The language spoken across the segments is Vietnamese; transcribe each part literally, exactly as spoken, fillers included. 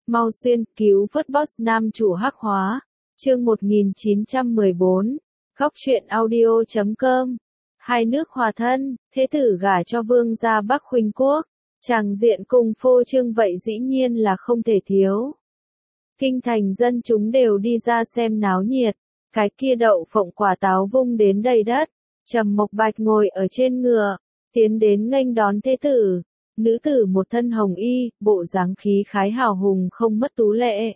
Mau xuyên, cứu vớt boss nam chủ hắc hóa. Chương một nghìn chín trăm mười bốn. Góc truyện audio chấm com. Hai nước hòa thân, thế tử gả cho vương gia Bắc Khuynh Quốc. Tràng diện cùng phô trương vậy dĩ nhiên là không thể thiếu. Kinh thành dân chúng đều đi ra xem náo nhiệt. Cái kia đậu phộng quả táo vung đến đầy đất. Trầm Mộc Bạch ngồi ở trên ngựa, tiến đến nghênh đón thế tử. Nữ tử một thân hồng y, bộ dáng khí khái hào hùng không mất tú lệ.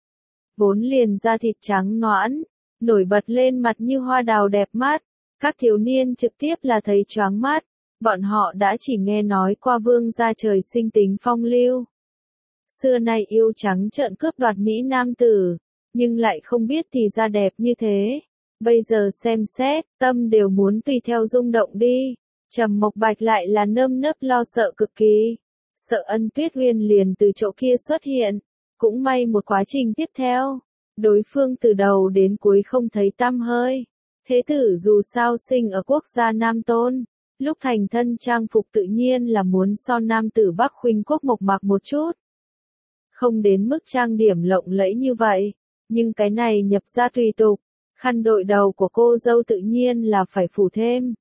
Vốn liền da thịt trắng nõn, nổi bật lên mặt như hoa đào đẹp mắt. Các thiếu niên trực tiếp là thấy choáng mắt, bọn họ đã chỉ nghe nói qua vương gia trời sinh tính phong lưu. Xưa nay yêu trắng trợn cướp đoạt mỹ nam tử, nhưng lại không biết thì ra đẹp như thế. Bây giờ xem xét, tâm đều muốn tùy theo rung động đi. Trầm Mộc Bạch lại là nơm nớp lo sợ cực kỳ. Sợ Ân Tuyết Uyên liền từ chỗ kia xuất hiện. Cũng may một quá trình tiếp theo, đối phương từ đầu đến cuối không thấy tăm hơi. Thế tử dù sao sinh ở quốc gia Nam Tôn, lúc thành thân trang phục tự nhiên là muốn so nam tử Bắc Khuynh Quốc mộc mạc một chút. Không đến mức trang điểm lộng lẫy như vậy, nhưng cái này nhập ra tùy tục, khăn đội đầu của cô dâu tự nhiên là phải phủ thêm.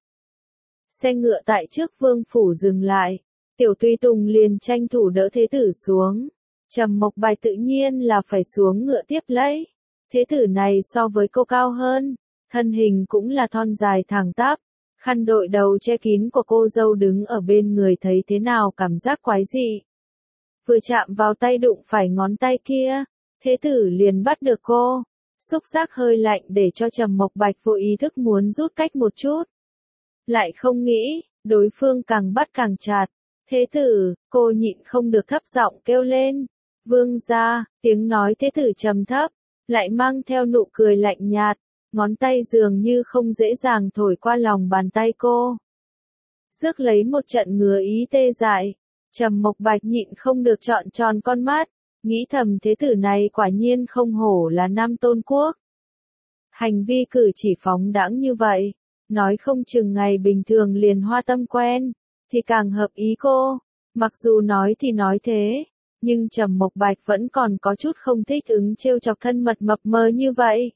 Xe ngựa tại trước vương phủ dừng lại, tiểu tùy tùng liền tranh thủ đỡ thế tử xuống. Trầm Mộc Bạch tự nhiên là phải xuống ngựa tiếp lấy. Thế tử này so với cô cao hơn, thân hình cũng là thon dài thẳng tắp, khăn đội đầu che kín của cô dâu đứng ở bên người thấy thế nào cảm giác quái dị. Vừa chạm vào tay đụng phải ngón tay kia, thế tử liền bắt được cô, xúc giác hơi lạnh để cho Trầm Mộc Bạch vô ý thức muốn rút cách một chút. Lại không nghĩ, đối phương càng bắt càng chặt. Thế tử, cô nhịn không được thấp giọng kêu lên. Vương gia, tiếng nói thế tử trầm thấp, lại mang theo nụ cười lạnh nhạt, ngón tay dường như không dễ dàng thổi qua lòng bàn tay cô. Rước lấy một trận ngứa ý tê dại, Trầm Mộc Bạch nhịn không được trọn tròn con mắt, nghĩ thầm thế tử này quả nhiên không hổ là Nam Tôn Quốc. Hành vi cử chỉ phóng đãng như vậy, nói không chừng ngày bình thường liền hoa tâm quen, thì càng hợp ý cô. Mặc dù nói thì nói thế, nhưng Trầm Mộc Bạch vẫn còn có chút không thích ứng trêu chọc thân mật mập mờ như vậy.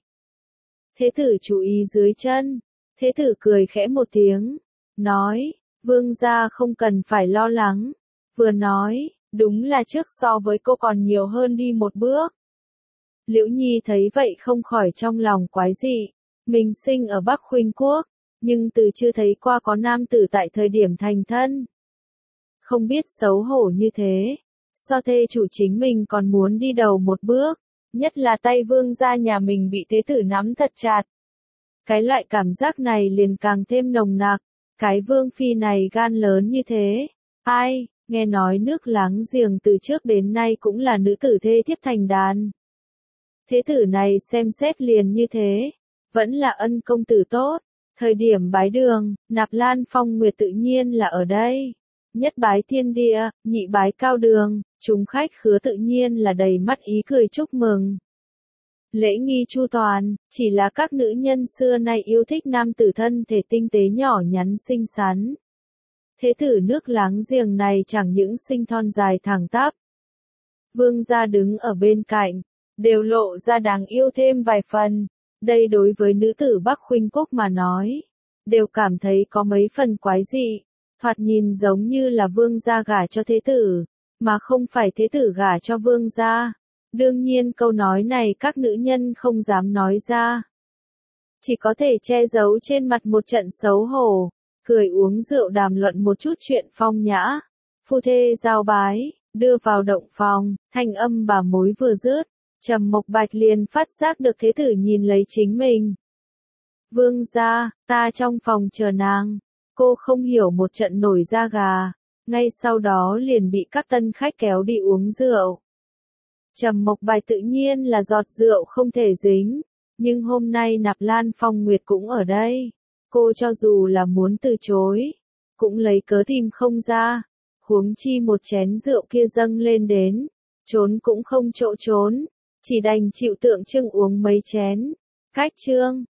Thế tử chú ý dưới chân, thế tử cười khẽ một tiếng, nói, vương gia không cần phải lo lắng. Vừa nói, đúng là trước so với cô còn nhiều hơn đi một bước. Liễu Nhi thấy vậy không khỏi trong lòng quái dị, mình sinh ở Bắc Khuynh Quốc, nhưng từ chưa thấy qua có nam tử tại thời điểm thành thân. Không biết xấu hổ như thế, so thê chủ chính mình còn muốn đi đầu một bước, nhất là tay vương gia nhà mình bị thế tử nắm thật chặt. Cái loại cảm giác này liền càng thêm nồng nặc, cái vương phi này gan lớn như thế. Ai, nghe nói nước láng giềng từ trước đến nay cũng là nữ tử thê thiếp thành đàn. Thế tử này xem xét liền như thế, vẫn là ân công tử tốt. Thời điểm bái đường, Nạp Lan Phong Nguyệt tự nhiên là ở đây. Nhất bái thiên địa, nhị bái cao đường, chúng khách khứa tự nhiên là đầy mắt ý cười chúc mừng. Lễ nghi chu toàn, chỉ là các nữ nhân xưa nay yêu thích nam tử thân thể tinh tế nhỏ nhắn xinh xắn. Thế tử nước láng giềng này chẳng những sinh thon dài thẳng tắp. Vương gia đứng ở bên cạnh, đều lộ ra đáng yêu thêm vài phần. Đây đối với nữ tử Bắc Khuynh Quốc mà nói, đều cảm thấy có mấy phần quái dị, thoạt nhìn giống như là vương gia gả cho thế tử, mà không phải thế tử gả cho vương gia. Đương nhiên câu nói này các nữ nhân không dám nói ra, chỉ có thể che giấu trên mặt một trận xấu hổ, cười uống rượu đàm luận một chút chuyện phong nhã. Phu thê giao bái, đưa vào động phòng, thanh âm bà mối vừa dứt. Trầm Mộc Bạch liền phát giác được thế tử nhìn lấy chính mình. Vương gia, ta trong phòng chờ nàng. Cô không hiểu một trận nổi da gà, ngay sau đó liền bị các tân khách kéo đi uống rượu. Trầm Mộc Bạch tự nhiên là giọt rượu không thể dính, nhưng hôm nay Nạp Lan Phong Nguyệt cũng ở đây. Cô cho dù là muốn từ chối, cũng lấy cớ tìm không ra, huống chi một chén rượu kia dâng lên đến, trốn cũng không chỗ trốn. Chỉ đành chịu tượng trưng uống mấy chén. Cách chương,